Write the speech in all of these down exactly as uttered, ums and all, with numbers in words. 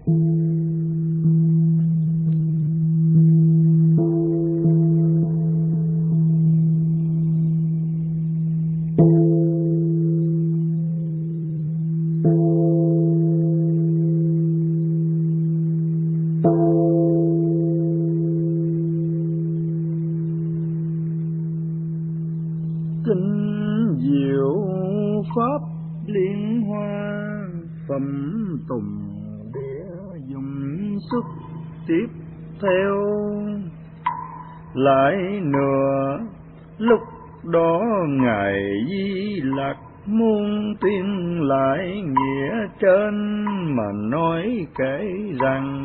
Kinh diệu pháp liên hoa, phẩm tùng địa dùng xuất tiếp theo. Lại nữa lúc đó ngài Di Lặc muôn tuyên lại nghĩa trên, mà nói kể rằng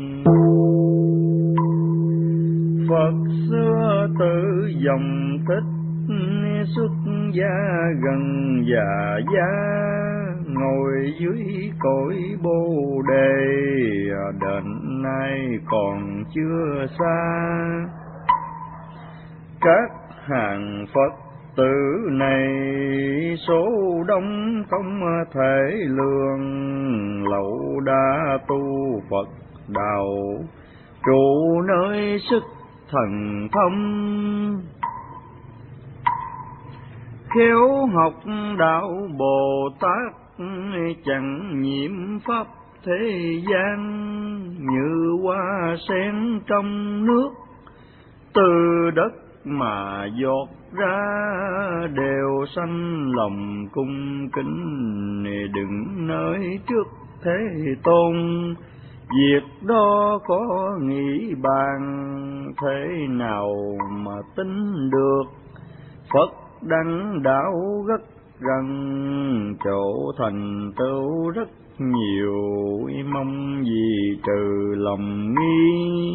Phật xưa tự dòng Thích xuất gia gần già gia, ngồi dưới cội Bồ Đề, đến nay còn chưa xa. Các hàng Phật tử này số đông không thể lường, lậu đã tu Phật đạo trụ nơi sức thần thông. Khéo học đạo Bồ Tát chẳng nhiễm pháp thế gian, như hoa sen trong nước từ đất mà giọt ra, đều sanh lòng cung kính đứng nơi trước Thế Tôn. Việc đó có nghĩ bàn, thế nào mà tin được? Phật đăng đạo rất gần, chỗ thành tựu rất nhiều, mong gì trừ lòng nghi.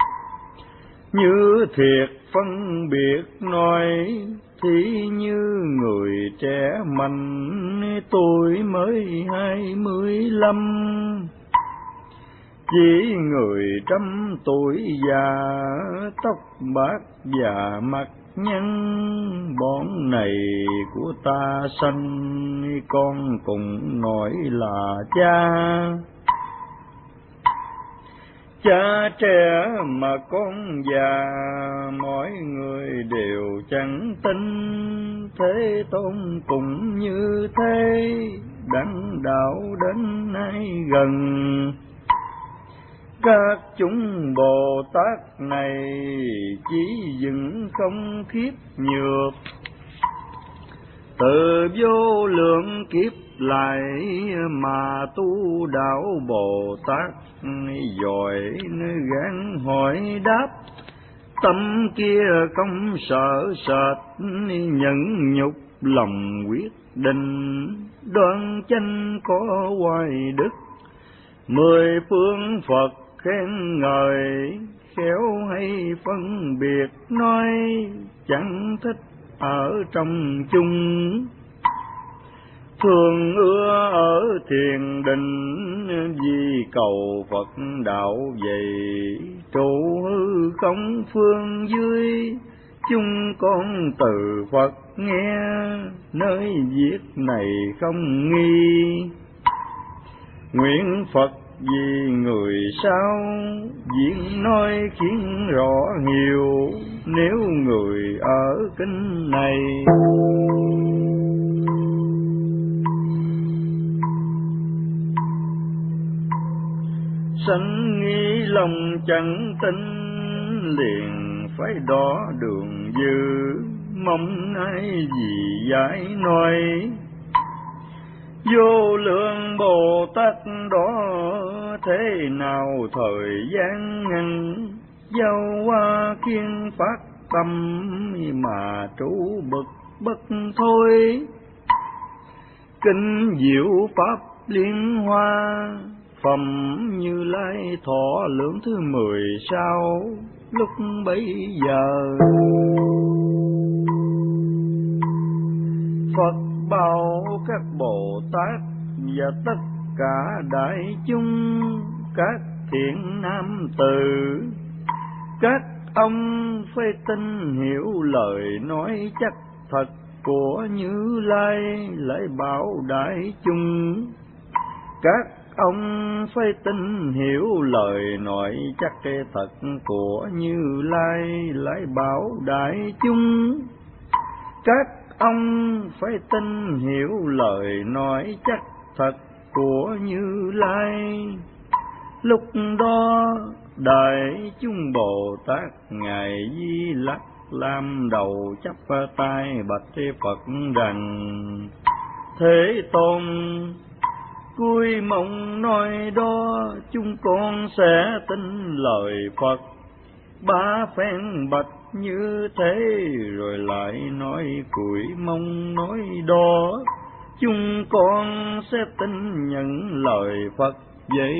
Như thiệt phân biệt nói, thì như người trẻ mạnh, tuổi mới hai mươi lăm. Chỉ người trăm tuổi già, tóc bạc và mặt nhân, bọn này của ta sanh, con cùng nói là cha. Cha trẻ mà con già, mọi người đều chẳng tin. Thế Tôn cũng như thế, đặng đạo đến nay gần. Các chúng Bồ Tát này chỉ dừng không khiếp nhược, từ vô lượng kiếp lại mà tu đạo Bồ Tát giỏi, nơi gán hỏi đáp. Tâm kia không sợ sệt, nhẫn nhục lòng quyết định, đoan chánh có hoài đức. Mười phương Phật khen ngợi, khéo hay phân biệt nói, chẳng thích ở trong chung. Thường ưa ở thiền định, vì cầu Phật đạo vậy, trụ hư không phương dưới. Chúng con từ Phật nghe, nơi viết này không nghi. Nguyện Phật vì người sao, diễn nói khiến rõ nhiều, nếu người ở kinh này. Sanh nghi lòng chẳng tin, liền phải đỏ đường dư, mong ai gì giải nói. Vô lượng Bồ Tát đó, thế nào thời gian ngăn, giao hoa kiên phát tâm, mà trú bực bất thôi. Kinh diệu pháp liên hoa, phẩm Như Lai thọ lượng thứ mười sao, lúc bấy giờ Phật bảo các Bồ Tát và tất cả đại chúng, các thiện nam tử, các ông phải tin hiểu lời nói chắc thật của Như Lai, lại bảo đại chúng. Các ông phải tin hiểu lời nói chắc thật của Như Lai lại bảo đại chúng. Các ông phải tin hiểu lời nói chắc thật của Như Lai. Lúc đó đại chúng Bồ Tát ngài Di Lặc làm đầu chắp tay bạch Phật rằng: Thế Tôn, cúi mong nói đó chúng con sẽ tin lời Phật. Ba phen bạch như thế rồi lại nói cúi mong nói đó chúng con sẽ tin nhận lời Phật vậy.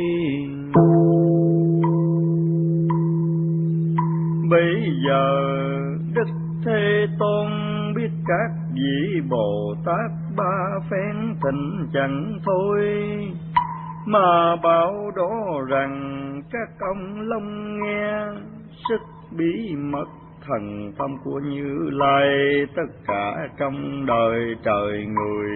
Bây giờ Đức Thế Tôn biết các vị Bồ Tát ba phen thịnh chẳng thôi, mà bảo đó rằng các ông long nghe sức bí mật thần thông của Như Lai tất cả trong đời trời người.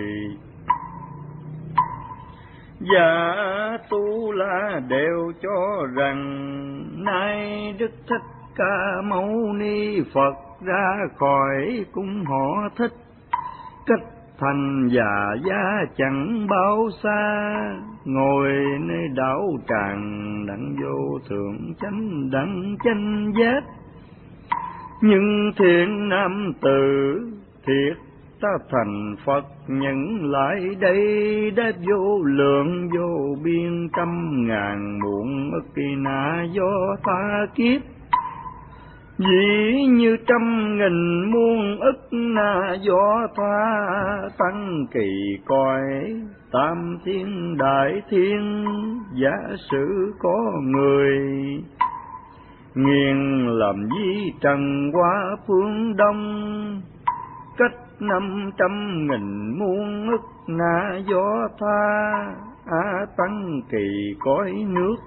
Dạ Tu La đều cho rằng nay Đức Thích Ca Mâu Ni Phật ra khỏi cung họ Thích, cách thành già gia chẳng bao xa, ngồi nơi đảo tràng đặng vô thượng chánh đặng chánh giác. Nhưng thiện nam tử thiệt ta thành Phật nhận lại đây, đã vô lượng vô biên trăm ngàn muộn ức kỳ na do tha kiếp. Dĩ như trăm nghìn muôn ức na do tha tăng kỳ cõi tam thiên đại thiên, giả sử có người nghiền làm di trần qua phương đông, cách năm trăm nghìn muôn ức na do tha á tăng kỳ cõi nước.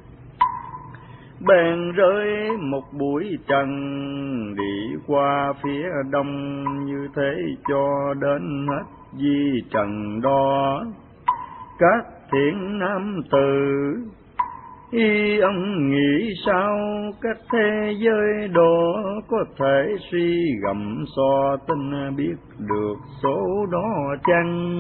Bèn rơi một bụi trần đi qua phía đông, như thế cho đến hết di trần đó. Các thiện nam tử y ông nghĩ sao các thế giới đó có thể suy gẫm so tin biết được số đó chăng?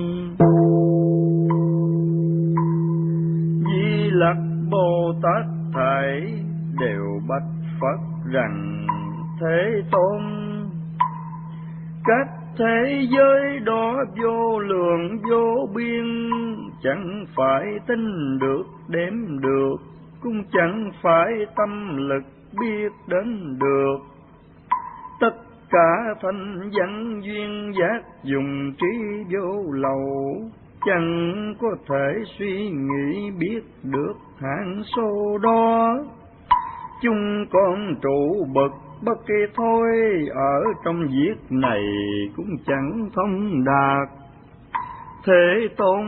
Di Lặc Bồ Tát thảy đều bạch Phật rằng: Thế Tôn, các thế giới đó vô lượng vô biên, chẳng phải tin được đếm được, cũng chẳng phải tâm lực biết đến được. Tất cả thanh văn duyên giác dùng trí vô lậu, chẳng có thể suy nghĩ biết được hạng số đó. Chúng con trụ bậc bất kỳ thôi, ở trong việc này cũng chẳng thông đạt. Thế Tôn,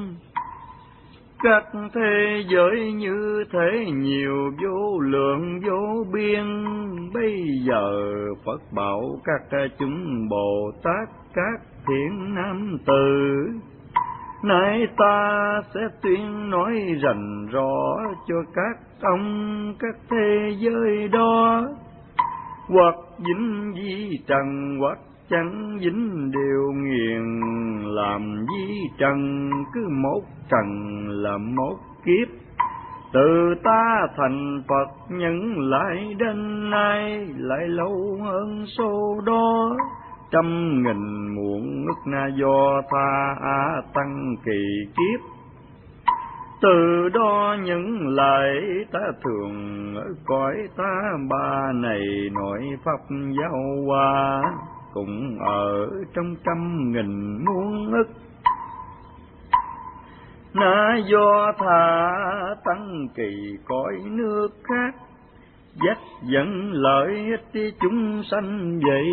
các thế giới như thế nhiều vô lượng vô biên, bây giờ Phật bảo các chúng Bồ Tát các thiện nam tử, nay ta sẽ tuyên nói rành rõ cho các ông các thế giới đó, hoặc dính di trần hoặc chẳng dính đều nghiền làm di trần, cứ một trần là một kiếp. Từ ta thành Phật nhận lại đến nay, lại lâu hơn số đó, trăm nghìn muộn ức na do tha á tăng kỳ kiếp. Từ đó những lại ta thường ở cõi ta ba này nội pháp giáo hoa, cũng ở trong trăm nghìn muôn ức na do tha tăng kỳ cõi nước khác, dắt dẫn lợi ích chúng sanh vậy.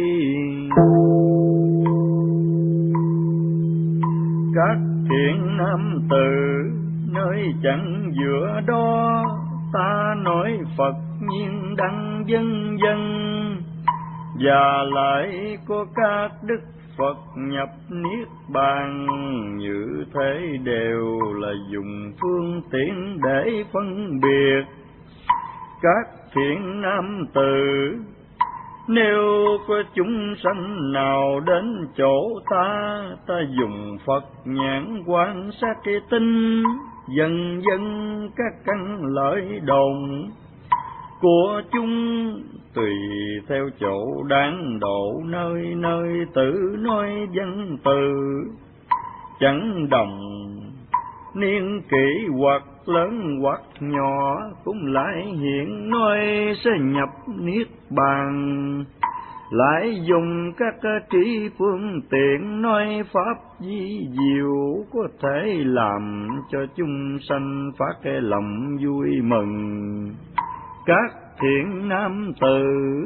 Các thiện nam tử nơi chẳng giữa đó, ta nói Phật nhiên đăng dân dân, và lại có các đức Phật nhập niết bàn, như thế đều là dùng phương tiện để phân biệt các thiện nam tử. Nếu có chúng sanh nào đến chỗ ta, ta dùng Phật nhãn quan sát cái tinh, dần dần các căn lợi đồn của chúng, tùy theo chỗ đáng độ, nơi nơi tự nói văn từ. Chẳng đồng niên kỷ hoặc lớn hoặc nhỏ, cũng lại hiện nói sẽ nhập niết bàn. Lại dùng các trí phương tiện nói pháp vi diệu, có thể làm cho chúng sanh phát cái lòng vui mừng. Các thiện nam tử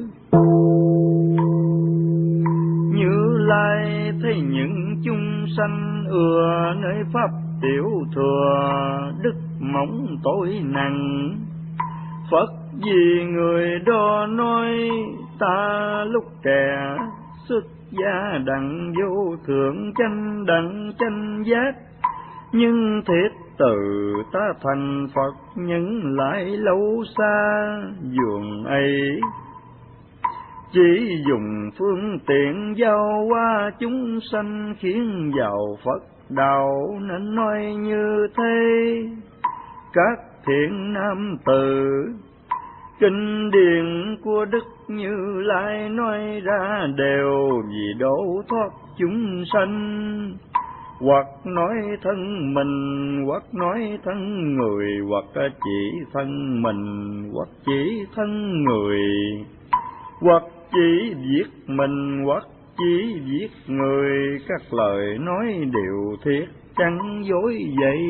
Như Lai thấy những chúng sanh ưa nơi pháp tiểu thừa, đức mỏng tội nặng. Phật vì người đó nói, ta lúc trẻ xuất gia đặng vô thượng chánh đặng chánh giác, nhưng thiết từ ta thành Phật nhân lại lâu xa. Dường ấy chỉ dùng phương tiện giao qua chúng sanh, khiến vào Phật đạo nên nói như thế. Các thiện nam tử kinh điển của Đức Như Lai nói ra đều vì độ thoát chúng sanh. Hoặc nói thân mình, hoặc nói thân người, hoặc chỉ thân mình, hoặc chỉ thân người, hoặc chỉ viết mình, hoặc chỉ viết người. Các lời nói đều thiệt, chẳng dối vậy.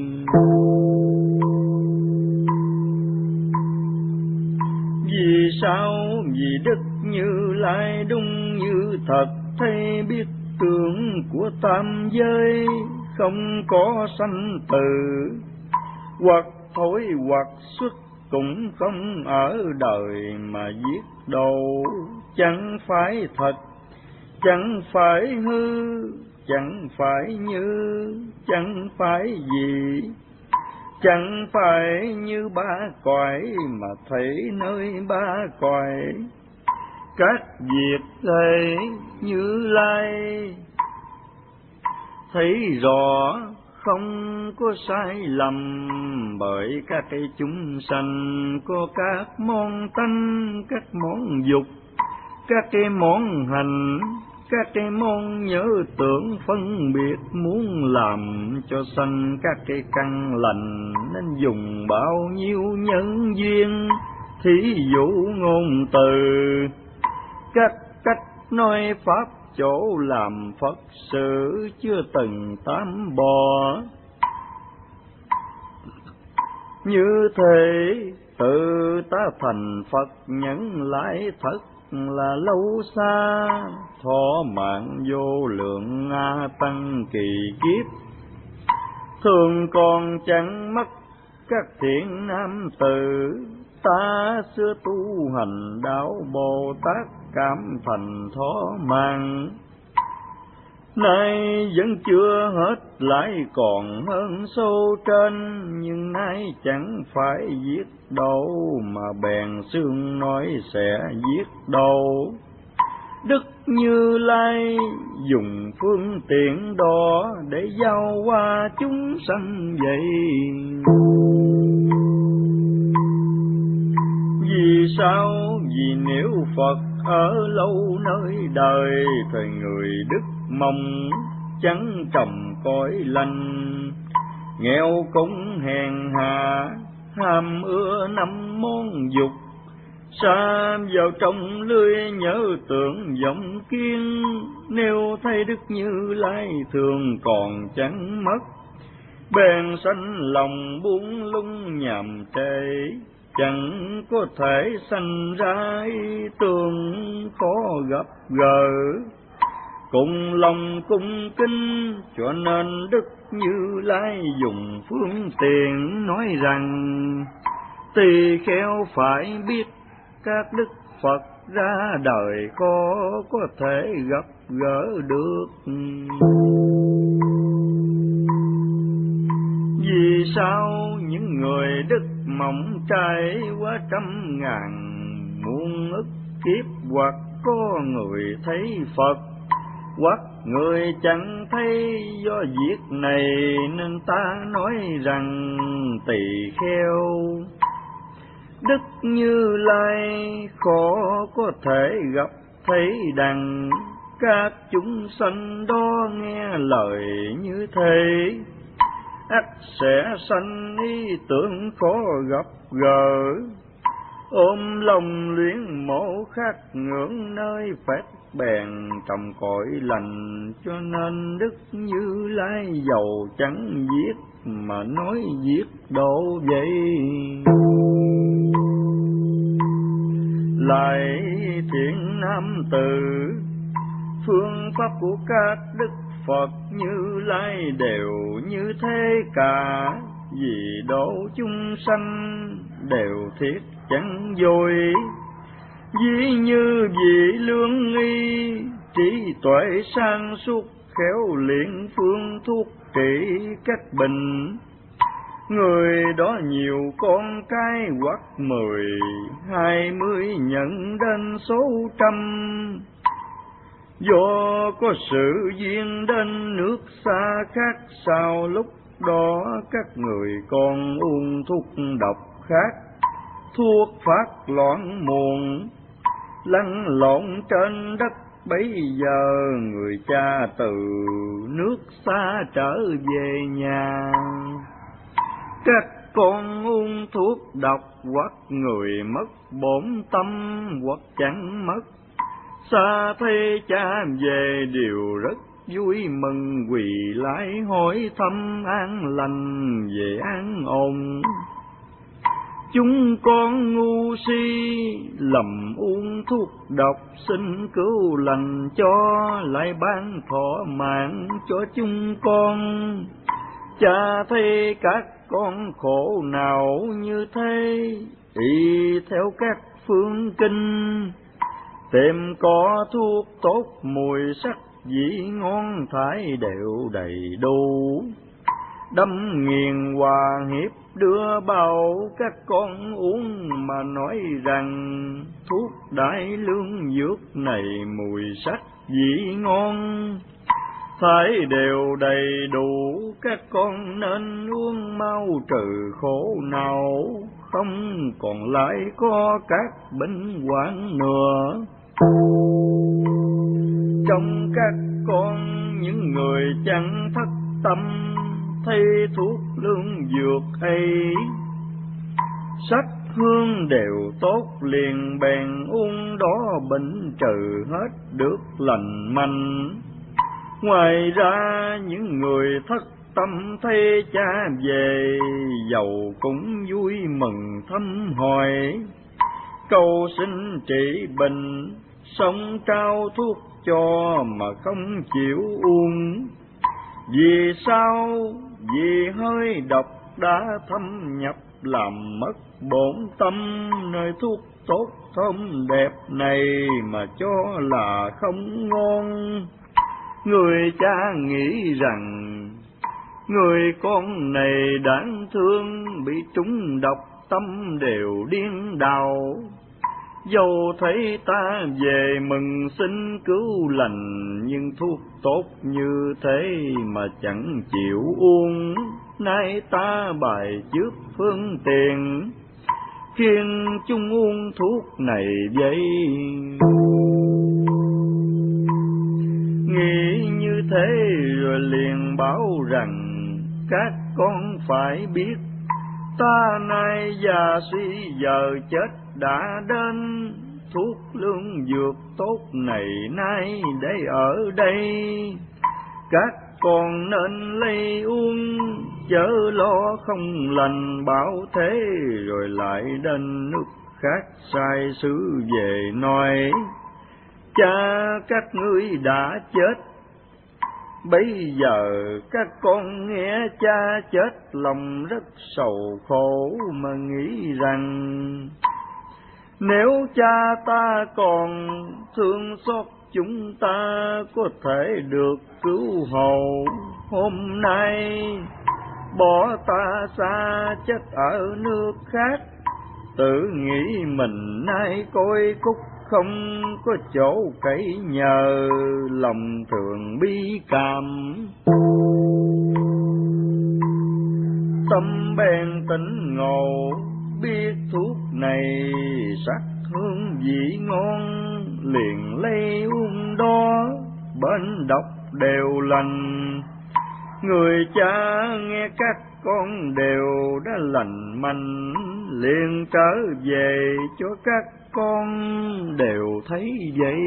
Vì sao? Vì Đức Như Lai đúng như thật, thấy biết tướng của tam giới không có sanh tử, hoặc thối hoặc xuất cũng không ở đời mà giết đầu. Chẳng phải thật, chẳng phải hư, chẳng phải như, chẳng phải gì, chẳng phải như ba cõi mà thấy nơi ba cõi. Các việc ấy Như Lai thấy rõ không có sai lầm, bởi các cái chúng sanh có các món tánh, các món dục, các cái món hành, các cái món nhớ tưởng phân biệt, muốn làm cho sanh các cái căn lành, nên dùng bao nhiêu nhân duyên, thí dụ ngôn từ, các cách nói pháp chỗ làm Phật sự, chưa từng tám bò. Như thế tự ta thành Phật nhẫn lại thật là lâu xa, thọ mạng vô lượng a tăng kỳ kiếp. Thường còn chẳng mất các thiện nam tử, ta xưa tu hành đạo Bồ Tát cảm thành thọ mạng. Nay vẫn chưa hết, lại còn hơn sâu trên, nhưng nay chẳng phải giết đâu, mà bèn xương nói sẽ giết đâu. Đức Như Lai dùng phương tiện đó để giao qua chúng sanh vậy. Vì sao? Vì nếu Phật ở lâu nơi đời, thời người đức mong chẳng trồng cõi lành, nghèo cũng hèn hạ, ham ưa năm món dục, xa vào trong lưới nhớ tưởng vọng kiên. Nếu thấy Đức Như Lai thường còn chẳng mất, bèn sanh lòng buông lung nhàm trễ, chẳng có thể sanh ra ý tưởng khó gặp gỡ. Cùng lòng cung kính, cho nên Đức Như Lai dùng phương tiện nói rằng, tỳ kheo phải biết các đức Phật ra đời khó có thể gặp gỡ được. Vì sao những người đức mộng trải qua trăm ngàn muôn ức kiếp, hoặc có người thấy Phật, hoặc người chẳng thấy, do việc này nên ta nói rằng tỳ kheo Đức Như Lai khó có thể gặp thấy đặng các chúng sanh đó nghe lời như thế, ắt sẽ sanh ý tưởng khó gặp gỡ, ôm lòng luyện mộ khắc ngưỡng nơi phép bèn trồng cội lành. Cho nên Đức Như Lai dầu chẳng viết mà nói viết độ vậy. Lại thiện nam tử, phương pháp của các đức Phật Như Lai đều như thế cả, vì độ chúng sanh đều thiết chẳng dối. Ví như vị lương y, trí tuệ sang suốt, khéo luyện phương thuốc trị các bệnh. Người đó nhiều con cái, hoặc mười hai mươi nhận đến số trăm, do có sự duyên đến nước xa khác. Sau lúc đó các người còn uống thuốc độc khác, thuốc phát loạn muộn lăn lộn trên đất. Bấy giờ người cha từ nước xa trở về nhà, các con uống thuốc độc, hoặc người mất bổn tâm, hoặc chẳng mất. Xa thấy cha về đều rất vui mừng, quỳ lại hỏi thăm an lành về an ổn. Chúng con ngu si lầm uống thuốc độc, xin cứu lành cho, lại ban thọ mạng cho chúng con. Cha thấy các con khổ nào như thế, y theo các phương kinh, tìm có thuốc tốt mùi sắc vị ngon thải đều đầy đủ. Đâm nghiền hòa hiếp đưa bao các con uống, mà nói rằng thuốc đại lương dược này mùi sắc vị ngon thải đều đầy đủ. Các con nên uống mau trừ khổ nào, không còn lại có các bệnh hoạn nữa. Trong các con những người chẳng thất tâm, thấy thuốc lương dược ấy sắc hương đều tốt, liền bèn uống đó bệnh trừ hết được lành mạnh. Ngoài ra những người thất tâm thấy cha về, giàu cũng vui mừng thăm hỏi, cầu xin trị bệnh, sống trao thuốc cho mà không chịu uống. Vì sao? Vì hơi độc đã thâm nhập, làm mất bổn tâm, nơi thuốc tốt thơm đẹp này mà cho là không ngon. Người cha nghĩ rằng người con này đáng thương, bị trúng độc tâm đều điên đảo. Dẫu thấy ta về mừng xin cứu lành, nhưng thuốc tốt như thế mà chẳng chịu uống. Nay ta bài trước phương tiện, khuyên chung uống thuốc này vậy. Nghĩ như thế rồi liền bảo rằng các con phải biết, ta nay già suy giờ chết đã đến. Thuốc lương dược tốt này nay để ở đây, các con nên lấy uống, chớ lo không lành bảo thế. Rồi lại đến nước khác sai sứ về nói, cha các ngươi đã chết. Bây giờ các con nghe cha chết, lòng rất sầu khổ mà nghĩ rằng Nếu cha ta còn thương xót chúng ta, có thể được cứu hộ. Hôm nay bỏ ta xa chết ở nước khác, tự nghĩ mình nay coi khúc không có chỗ cậy nhờ, lòng thường bi cảm. Tâm bèn tỉnh ngộ, biết thuốc này sắc hương vị ngon, liền lấy uống đó, bên độc đều lành. Người cha nghe các con đều đã lành mạnh, liền trở về cho các con đều thấy vậy.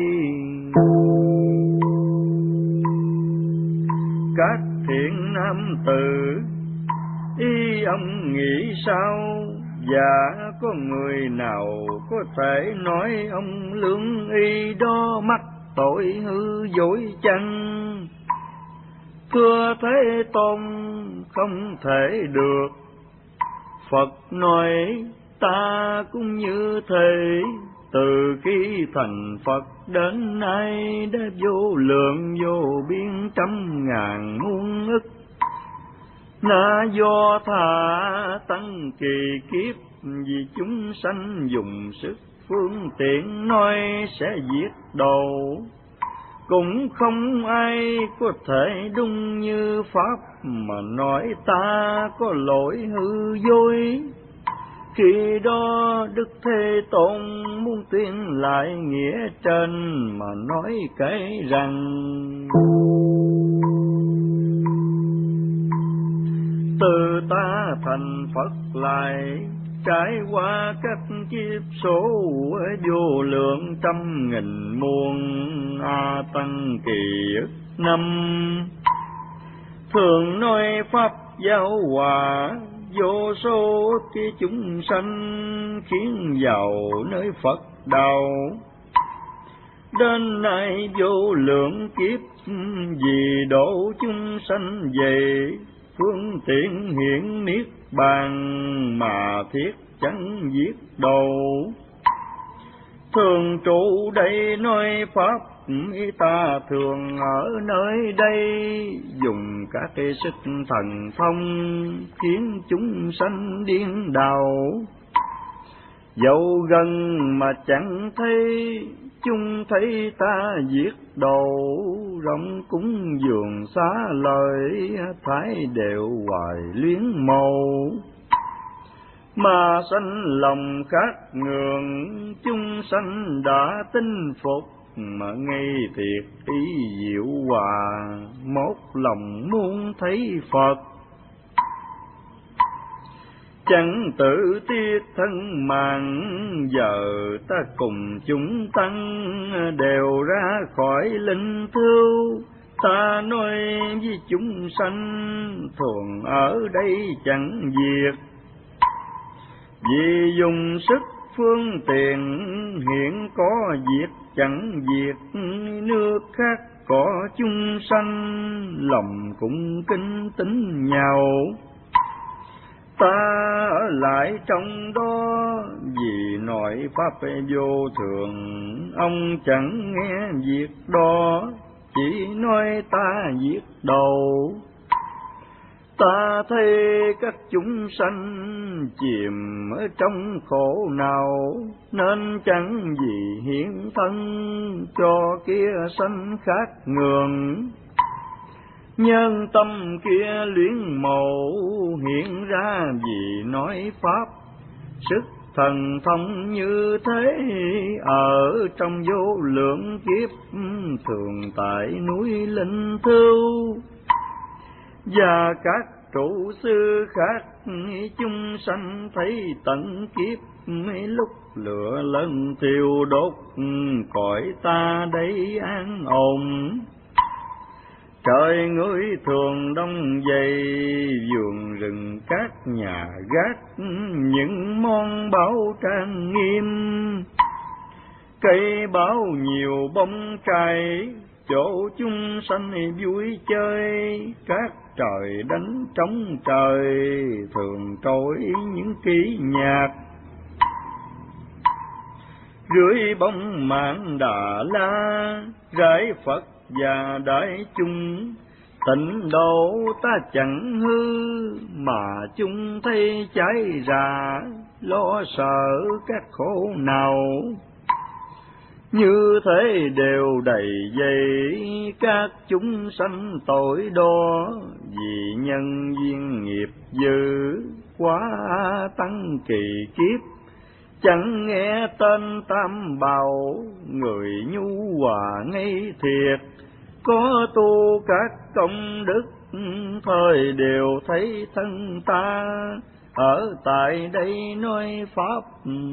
Các thiện nam tử ý ông nghĩ sao, và có người nào có thể nói ông lương y đó mắc tội hư dối chăng? Thưa Thế Tôn, không thể được. Phật nói ta cũng như thế, từ khi thành Phật đến nay đã vô lượng vô biên trăm ngàn muôn ức, là do thà tăng kỳ kiếp, vì chúng sanh dùng sức phương tiện nói sẽ giết đầu. Cũng không ai có thể đúng như Pháp mà nói ta có lỗi hư dối. Khi đó Đức Thế Tôn muốn tuyên lại nghĩa trên mà nói kể rằng: từ ta thành Phật lại, trải qua các kiếp số vô lượng trăm nghìn muôn a tăng kỳ ức năm, thường nói pháp giáo hòa vô số cái chúng sanh, khiến giàu nơi Phật đạo. Đến nay vô lượng kiếp, vì độ chúng sanh về phương tiện hiển niết bàn, mà thiết chẳng giết đầu. Thường trụ đây nói pháp, ta thường ở nơi đây, dùng các cái sức thần thông khiến chúng sanh điên đảo. Dẫu gần mà chẳng thấy, chung thấy ta giết đầu, rộng cúng dường xá lợi, thái đều hoài luyến màu. Mà sanh lòng khác ngường, chung sanh đã tin phục, mà ngay thiệt ý diệu hòa, một lòng muốn thấy Phật. Chẳng tự tiếc thân mạng, giờ ta cùng chúng tăng đều ra khỏi linh thưu. Ta nói với chúng sanh thường ở đây chẳng diệt, vì dùng sức phương tiện hiện có việc chẳng diệt. Nước khác có chung sanh, lòng cũng kính tín nhau. Ta ở lại trong đó, vì nội pháp vô thường, ông chẳng nghe việc đó, chỉ nói ta giết đầu. Ta thấy các chúng sanh chìm ở trong khổ nào, nên chẳng gì hiển thân cho kia sanh khác ngường. Nhân tâm kia luyến mộ hiện ra vì nói pháp, sức thần thông như thế ở trong vô lượng kiếp, thường tại núi Linh Thưu. Và các trụ sư khác chung sanh thấy tận kiếp, lúc lửa lần thiêu đốt cõi ta đây an ổn. Trời người thường đông dày, vườn rừng các nhà gác, những món báu trang nghiêm. Cây báo nhiều bông trai, chỗ chung sanh vui chơi. Các trời đánh trống trời, thường trỗi những kỹ nhạc. rưỡi bóng mạng Đà La, rải Phật và đại chúng. Tịnh độ ta chẳng hư, mà chúng thấy cháy rạ, lo sợ các khổ nào. Như thế đều đầy dây các chúng sanh tội đó, vì nhân duyên nghiệp dữ quá tăng kỳ kiếp. Chẳng nghe tên Tam Bảo, người nhu hòa ngây thiệt, có tu các công đức, thời đều thấy thân ta, ở tại đây nói pháp.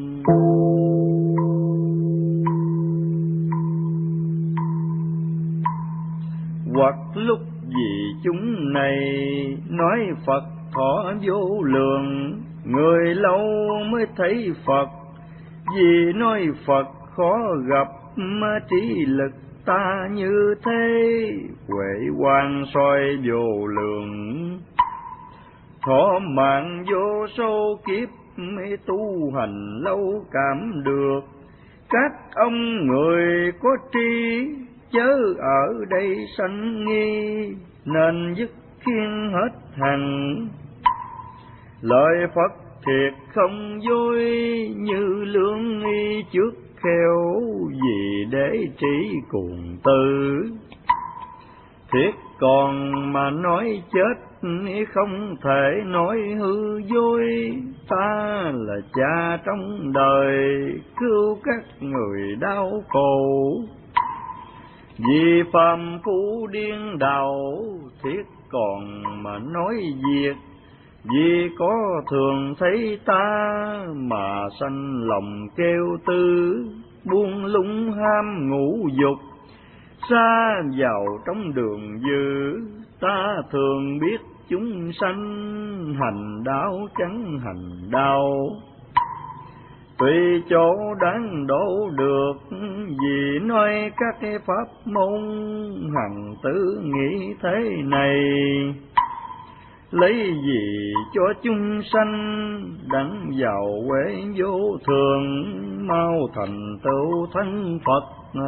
Hoặc lúc vì chúng này nói Phật thọ vô lượng, người lâu mới thấy Phật, vì nói Phật khó gặp, trí lực ta như thế, huệ quang soi vô lượng. Thọ mạng vô số kiếp, tu hành lâu cảm được, các ông người có tri, chớ ở đây sanh nghi, nên dứt khiên hết hằng. Lời Phật thiệt không dối, như lương y trước khéo, vì để trí cuồng tư. Thiệt còn mà nói chết, không thể nói hư dối, ta là cha trong đời, cứu các người đau khổ. Vì phàm phu điên đảo, thiết còn mà nói việc, vì có thường thấy ta, mà sanh lòng kêu tư, buông lung ham ngũ dục, xa vào trong đường dữ. Ta thường biết chúng sanh, hành đạo chẳng hành đạo, tùy chỗ đáng đổ được, vì nói các cái pháp môn, hằng tử nghĩ thế này. Lấy gì cho chúng sanh, đặng vào huệ vô thường, mau thành tựu thân Phật.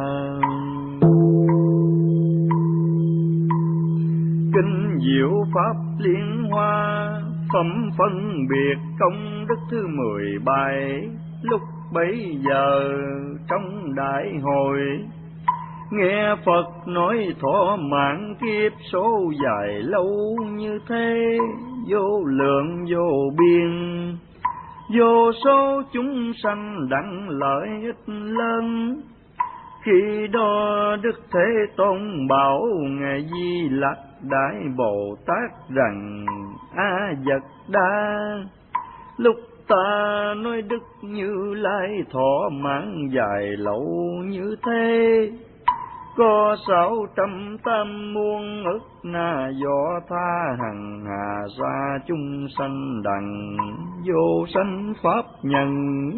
Kinh diệu pháp liên hoa, phẩm phân biệt công đức thứ mười bài. Lúc bấy giờ trong đại hội, nghe Phật nói thọ mạng kiếp số dài lâu như thế, vô lượng vô biên, vô số chúng sanh đặng lợi ích lớn. Khi đó Đức Thế Tôn bảo Ngài Di Lặc Đại Bồ Tát rằng: A Vật Đa, lúc ta nói Đức Như Lai thọ mạng dài lâu như thế, có sáu trăm tam muôn ức na do tha hằng hà sa chung sanh đặng vô sanh pháp nhân.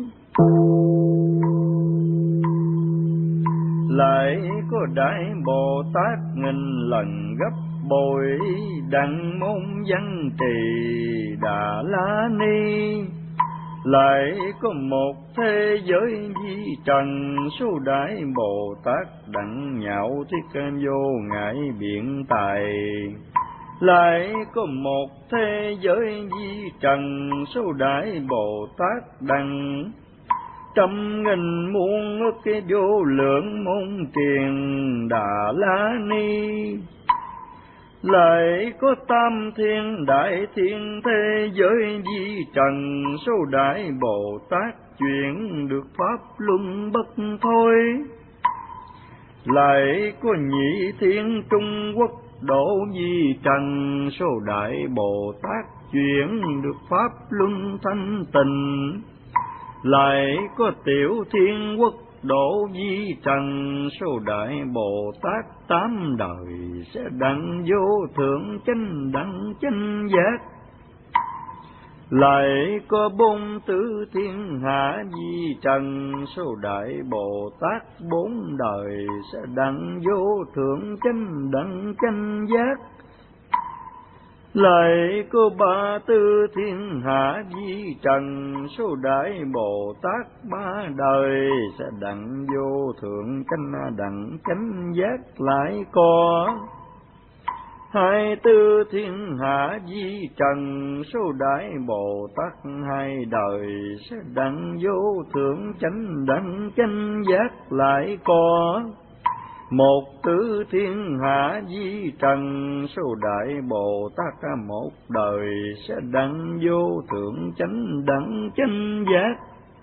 Lại có Đại Bồ Tát nghìn lần gấp bội, đặng môn văn trì Đà La Ni. Lại có một thế giới di trần, số Đại Bồ Tát đặng nhạo thiết vô ngại biện tài. Lại có một thế giới di trần, số Đại Bồ Tát đặng trăm nghìn muôn ức cái vô lượng môn truyền Đà La Ni. Lại có tam thiên đại thiên thế giới di trần, số Đại Bồ Tát chuyển được pháp luân bất thôi. Lại có nhị thiên Trung Quốc độ di trần, số Đại Bồ Tát chuyển được pháp luân thanh tịnh. Lại có tiểu thiên quốc độ di trần, số Đại Bồ Tát tám đời sẽ đặng vô thượng chánh đẳng chánh giác. Lại có bốn tứ thiên hạ di trần, số Đại Bồ Tát bốn đời sẽ đặng vô thượng chánh đẳng chánh giác. Lại có ba tư thiên hạ di trần, số đại Bồ Tát ba đời, sẽ đặng vô thượng chánh đặng chánh giác lại có. Hai tư thiên hạ di trần, số đại Bồ Tát hai đời, sẽ đặng vô thượng chánh đặng chánh giác lại có. Một tứ thiên hạ di trần, số đại Bồ Tát một đời, sẽ đặng vô thượng chánh đẳng chánh giác.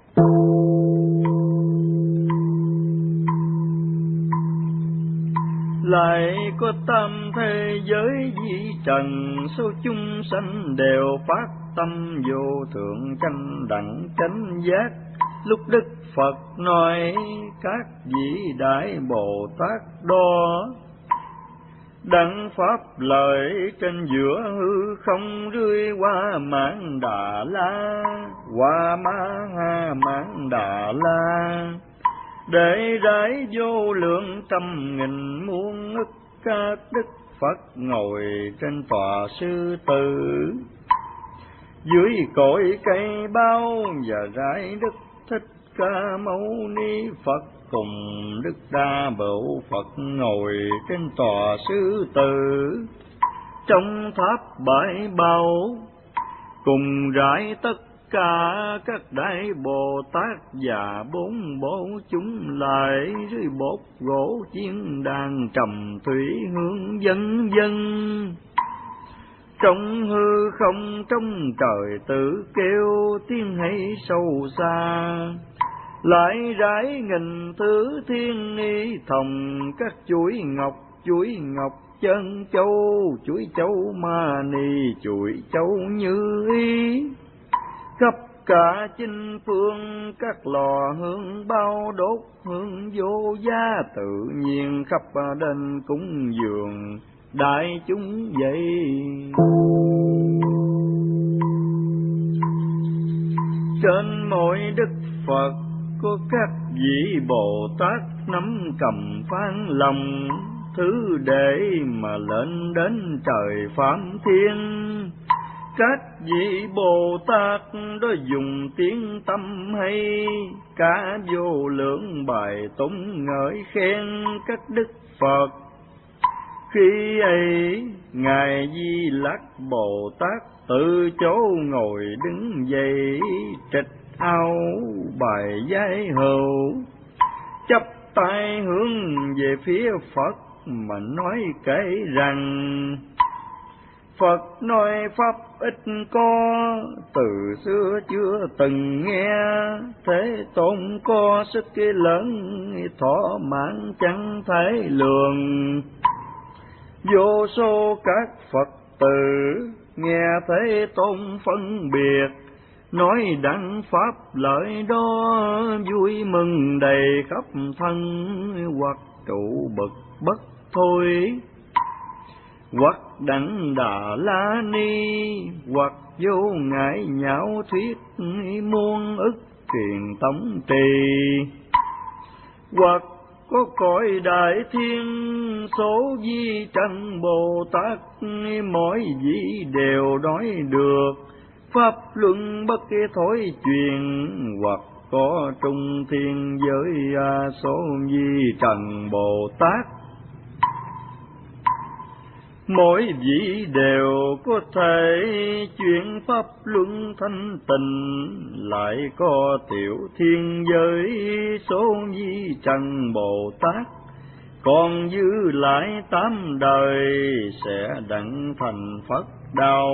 Lại có tam thế giới di trần, số chúng sanh đều phát tâm vô thượng chánh đẳng chánh giác. Lúc Đức Phật nói các vị đại Bồ Tát đó, đặng pháp lợi trên giữa hư không, rưới qua mãn Đà La, qua Ma Ha mãn Đà La, để rải vô lượng trăm nghìn muôn ức các Đức Phật ngồi trên tòa sư tử. Dưới cội cây bao và rải Đức Thích Ca Mâu Ni Phật cùng Đức Đa Bảo Phật ngồi trên tòa sư tử. Trong tháp bãi bao cùng rải tất cả các đại Bồ Tát và bốn bộ chúng lại, dưới bột gỗ chiên đàn trầm thủy hương dân dân. Trong hư không trong trời tự kêu tiếng hay sâu xa, lại rải nghìn thứ thiên y thòng, các chuỗi ngọc chuỗi ngọc chân châu, chuỗi châu ma ni chuỗi châu như ý. Khắp cả chinh phương các lò hương bao đốt hương vô giá, tự nhiên khắp đền cúng dường đại chúng vậy. Trên mỗi Đức Phật có các vị Bồ Tát nắm cầm phán lòng, thứ để mà lên đến trời Phạm Thiên. Các vị Bồ Tát đó dùng tiếng tâm hay, cả vô lượng bài tụng ngợi khen các Đức Phật. Khi ấy Ngài Di Lặc Bồ Tát từ chỗ ngồi đứng dậy, trịch áo bài giai hữu, chắp tay hướng về phía Phật mà nói kể rằng: Phật nói pháp ít có, từ xưa chưa từng nghe, Thế Tôn có sức lớn, thọ mãn chẳng thể lường. Vô số các Phật tử nghe Thế Tôn phân biệt, nói đặng pháp lợi đó, vui mừng đầy khắp thân, hoặc trụ bực bất thôi. Hoặc đặng Đà La Ni, hoặc vô ngại nhạo thuyết, muôn ức truyền tống trì. Hoặc có cõi đại thiên, số di trần Bồ Tát, mỗi vị đều nói được, pháp luận bất thối truyền. Hoặc có trung thiên giới, số di trần Bồ Tát, mỗi vị đều có thể chuyển pháp luân thanh tịnh. Lại có tiểu thiên giới, số di trần Bồ Tát, còn dư lại tám đời sẽ đặng thành Phật đạo.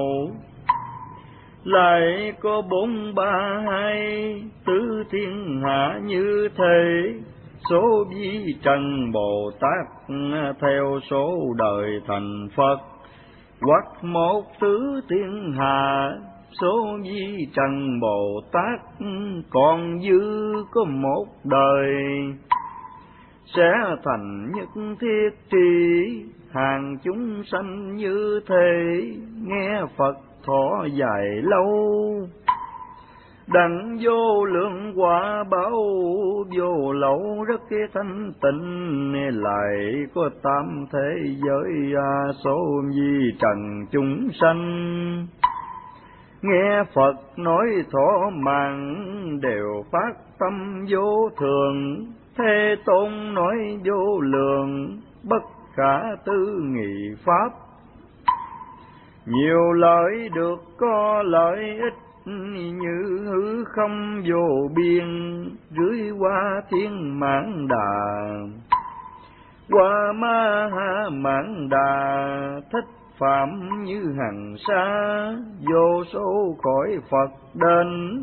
Lại có bốn ba hai tứ thiên hạ như thế, số vi trần Bồ Tát theo số đời thành Phật. Hoặc một tứ thiên hạ, số vi trần Bồ Tát, còn dư có một đời sẽ thành nhất thiết trì. Hàng chúng sanh như thế, nghe Phật thọ dài lâu, đặng vô lượng quả báo vô lậu rất cái thanh tịnh, lại có tam thế giới số vi trần chúng sanh. Nghe Phật nói thỏa mãn đều phát tâm vô thường, Thế Tôn nói vô lượng bất khả tư nghị pháp. Nhiều lợi được có lợi ích, như hư không vô biên, dưới qua thiên mãn đà. Qua ma ha mãn đà, thích phạm như hằng sa, vô số cõi Phật đến.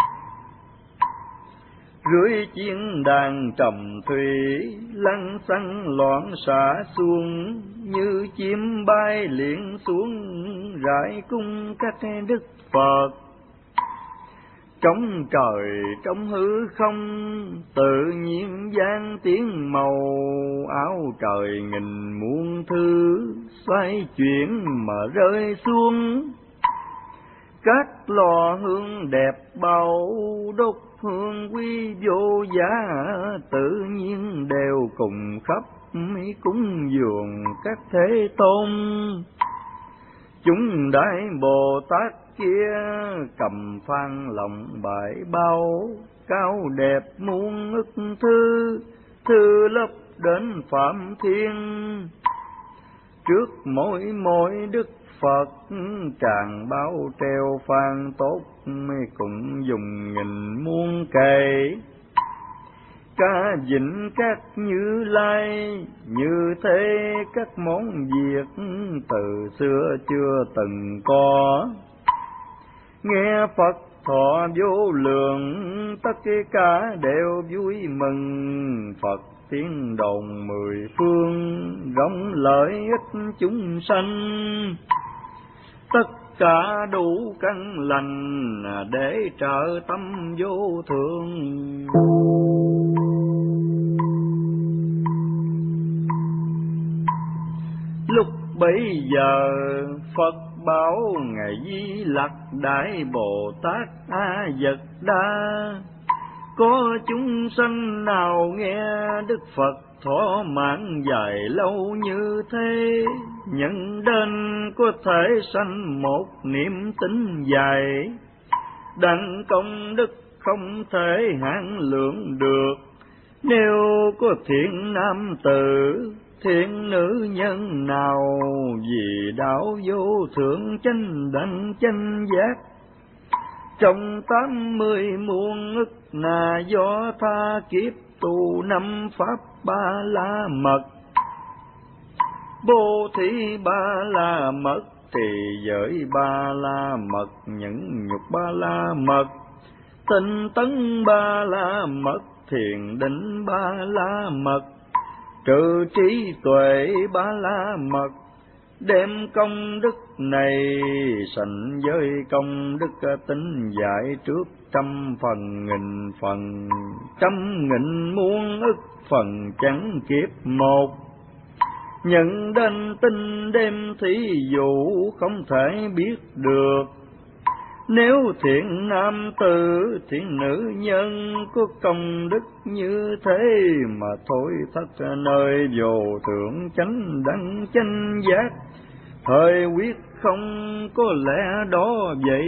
Rưới chiên đàn trầm thủy, lăng xăng loạn xả xuống, như chim bay liễn xuống, rải cung các đức Phật. Trong trời trong hư không, tự nhiên gian tiếng màu, áo trời nghìn muôn thứ, xoay chuyển mà rơi xuống. Các lò hương đẹp bao, đốt hương quy vô giá, tự nhiên đều cùng khắp cúng dường các Thế Tôn. Chúng Đại Bồ Tát kia cầm phan lòng bại bao, cao đẹp muôn ức thư, thư lấp đến phạm thiên. Trước mỗi mỗi đức Phật tràng bao treo phan tốt, cũng dùng nghìn muôn cây. Ca vịnh các Như Lai, như thế các món việc từ xưa chưa từng có. Nghe Phật thọ vô lượng, tất cả đều vui mừng. Phật tiếng đồn mười phương, rộng lợi ích chúng sanh. Tất cả đủ căn lành, để trợ tâm vô thượng. Lúc bấy giờ Phật bảo ngài Di Lặc Đại Bồ Tát A Dật Đa, có chúng sanh nào nghe Đức Phật thỏa mãn dài lâu như thế, nhận đến có thể sanh một niệm tính dài, đặng công đức không thể hạn lượng được. Nếu có thiện nam tử, thiện nữ nhân nào, vì đạo vô thượng chánh đẳng chánh giác, trong tám mươi muôn ức là do tha kiếp tu năm pháp ba la mật. Bố thí ba la mật, thì giới ba la mật, những nhục ba la mật, tinh tấn ba la mật, thiền định ba la mật, trừ trí tuệ ba la mật. Đem công đức này sanh với công đức tính giải trước trăm phần nghìn phần, trăm nghìn muôn ức phần chẳng kiếp một. Nhận đến tin đêm thí dụ không thể biết được. Nếu thiện nam tử, thiện nữ nhân có công đức như thế, mà thôi thất nơi vô thượng chánh đẳng chánh giác, thời quyết không có lẽ đó vậy.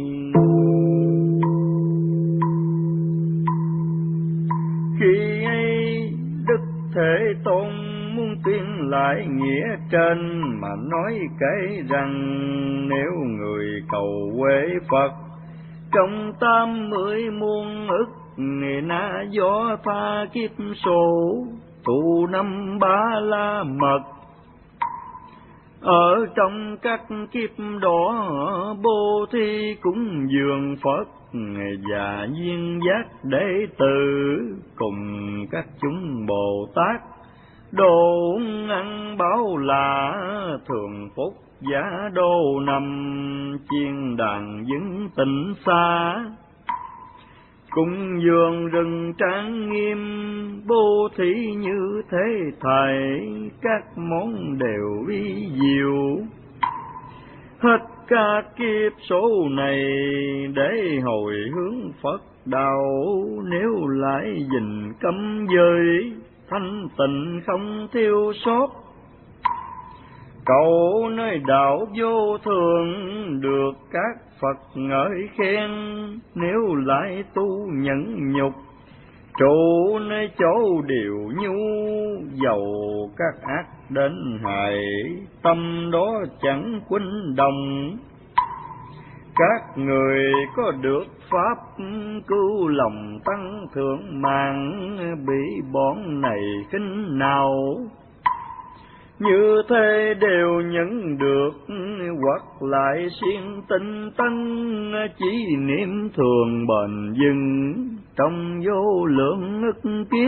Khi ấy Đức Thế Tôn muốn tuyên lại nghĩa trên, mà nói kể rằng nếu người cầu huệ Phật, trong tám mươi muôn ức na do tha kiếp số, tu năm ba la mật. Ở trong các kiếp đó bố thí cúng dường Phật, và duyên giác đệ tử cùng các chúng Bồ Tát, đồ ăn báo là thường phúc giá đô nằm, chiên đàn vững tịnh xa. Cung dường rừng trang nghiêm, bố thí như thế thầy, các món đều y diệu. Hết các kiếp số này để hồi hướng Phật đạo, nếu lại gìn cấm giới thanh tịnh không thiếu sót. Cầu nơi đạo vô thường được các Phật ngợi khen, nếu lại tu nhẫn nhục trụ nơi chỗ điều nhu, dầu các ác đến hại tâm đó chẳng khuynh đồng. Các người có được pháp cứu lòng tăng thượng mạng, bị bọn này khinh nào như thế đều nhận được, hoặc lại siêng tinh tấn chỉ niệm thường bền vững trong vô lượng ức kiếp.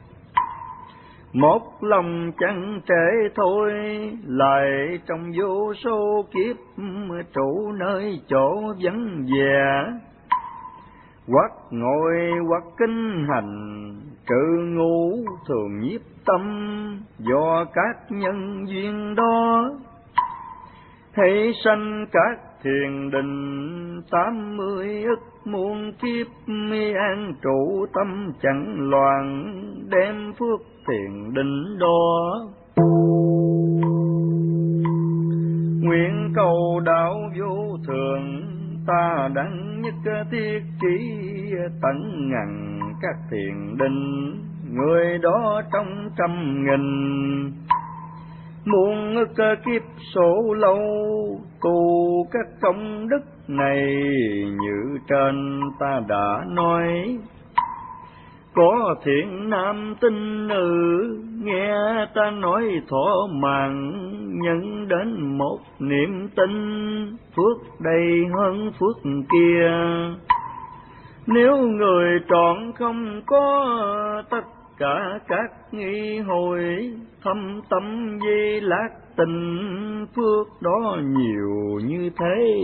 Một lòng chẳng trễ thôi, lại trong vô số kiếp trụ nơi chỗ vắng vẻ, hoặc ngồi hoặc kinh hành trừ ngũ thường nhiếp tâm, do các nhân duyên đó hãy sanh các thiền định tám mươi ức muôn kiếp, an trụ tâm chẳng loạn đem phước thiền định đó. Nguyện cầu đạo vô thường ta đặng nhất thiết chỉ tận ngàn các thiền định, người đó trong trăm nghìn muôn ức kiếp số lâu, tu các công đức này như trên ta đã nói. Có thiện nam tín nữ nghe ta nói thỏa mãn, nhận đến một niệm tin phước đầy hơn phước kia. Nếu người trọn không có tất cả các nghi hồi, thâm tâm di lạc tình phước đó nhiều như thế.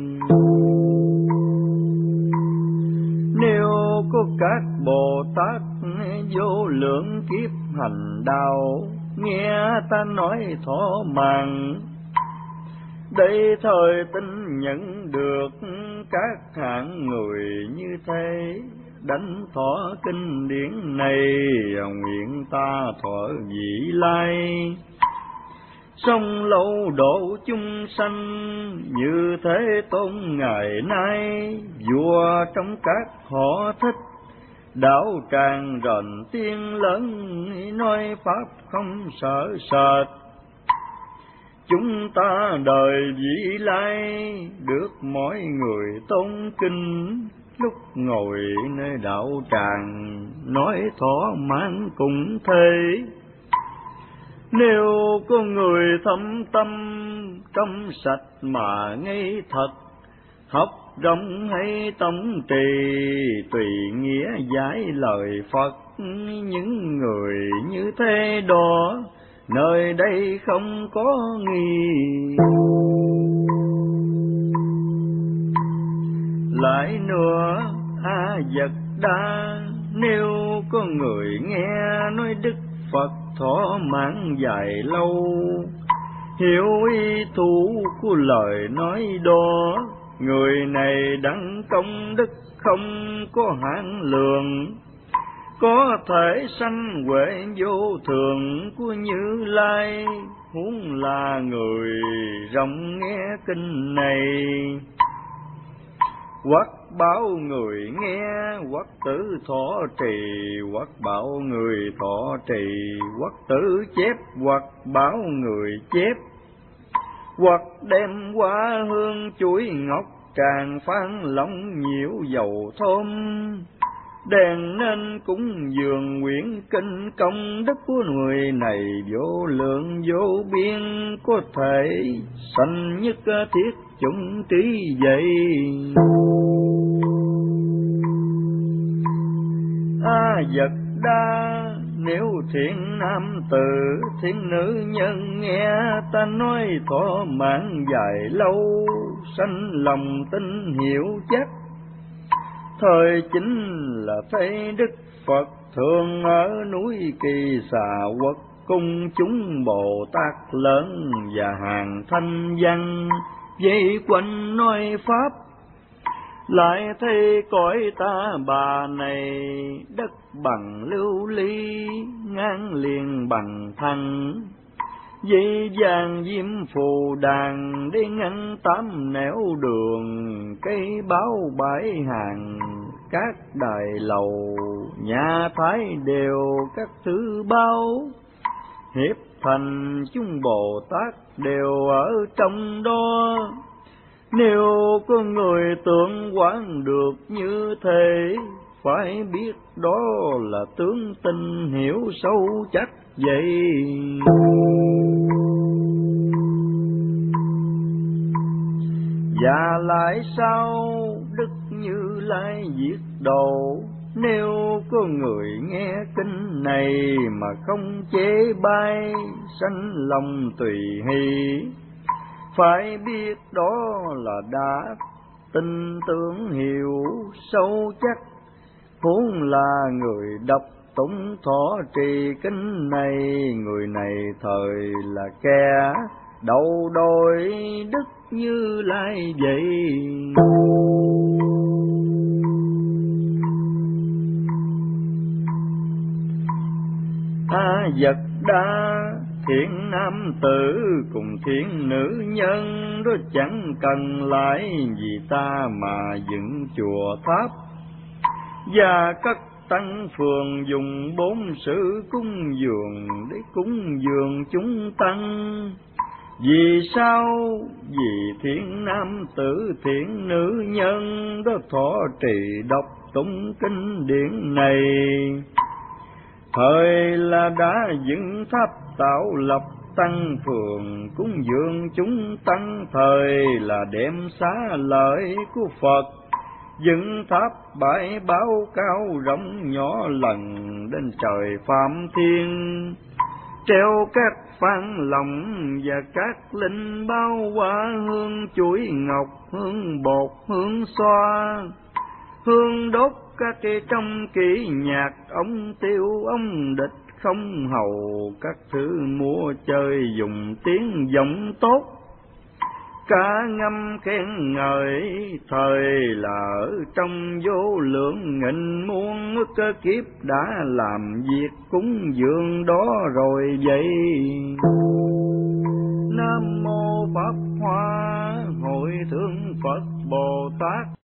Nếu có các Bồ Tát vô lượng kiếp hành đạo, nghe ta nói thỏa mãn, đây thời tin nhận được các hạng người như thế. Đánh thọ kinh điển này nguyện ta thọ vị lai, song lâu độ chúng sanh như thế tôn ngày nay. Vua trong các họ thích đạo tràng rền tiếng lớn, nói pháp không sợ sệt. Chúng ta đời vị lai được mọi người tôn kính, lúc ngồi nơi đạo tràng nói thỏa mãn cũng thế. Nếu có người thâm tâm trong sạch mà ngây thật, học rộng hay tổng trì tùy nghĩa giải lời Phật. Những người như thế đó nơi đây không có nghi. Lại nữa A Vật Đa, nếu có người nghe nói Đức Phật thỏa mãn dài lâu, hiểu ý thủ của lời nói đó, người này đặng công đức không có hạn lượng, có thể sanh huệ vô thường của Như Lai. Huống là người rộng nghe kinh này, hoặc bảo người nghe, hoặc tử thọ trì, hoặc bảo người thọ trì, hoặc tử chép, hoặc bảo người chép, hoặc đem hoa hương chuỗi ngọc tràng phan lỏng nhiễu dầu thơm, đèn nên cúng dường nguyện kinh công đức của người này vô lượng vô biên, có thể sanh nhất thiết chủng trí vậy. A Vật Đa, nếu thiện nam tử thiện nữ nhân nghe ta nói thỏa mãn dài lâu, sanh lòng tin hiểu chắc, thời chính là thấy Đức Phật thường ở núi Kỳ Xà Quốc, cung chúng Bồ Tát lớn và hàng thanh văn dây quanh nói pháp. Lại thấy cõi ta bà này, đất bằng lưu ly, ngang liền bằng thăng. Dây vàng diêm phù đàn, để ngăn tám nẻo đường. Cây báo bãi hàng, các đài lầu, nhà thái đều các thứ báo. Hiệp thành chúng Bồ Tát đều ở trong đó. Nếu có người tưởng quán được như thế, phải biết đó là tướng tinh hiểu sâu chắc vậy. Và lại sao Đức Như Lai viết đồ, nếu có người nghe kinh này mà không chế bai, sanh lòng tùy hỷ, phải biết đó là đã tin tưởng hiểu sâu chắc. Huống là người đọc tụng thọ trì kinh này, người này thời là kẻ đầu đôi Đức Như Lai vậy. A Vật Đa thiện nam tử cùng thiện nữ nhân, đó chẳng cần lại vì ta mà dựng chùa tháp. Và các tăng phường dùng bốn sự cúng dường để cúng dường chúng tăng. Vì sao? Vì thiện nam tử thiện nữ nhân, đó thọ trì đọc tụng kinh điển này. Thời là đã dựng tháp tạo lập tăng phường, cúng dường chúng tăng. Thời là đem xá lợi của Phật, dựng tháp bãi báo cao rộng nhỏ lần đến trời Phạm Thiên. Treo các phan lòng và các linh bao hoa, hương chuỗi ngọc, hương bột, hương xoa, hương đốt các cái trong kỹ nhạc, ống tiêu ống địch không hầu, các thứ múa chơi dùng tiếng giọng tốt. Cả ngâm khen ngợi thời là ở trong vô lượng nghìn muôn ức kiếp đã làm việc cúng dường đó rồi vậy. Nam mô Pháp Hoa Hội Thượng Phật Bồ Tát.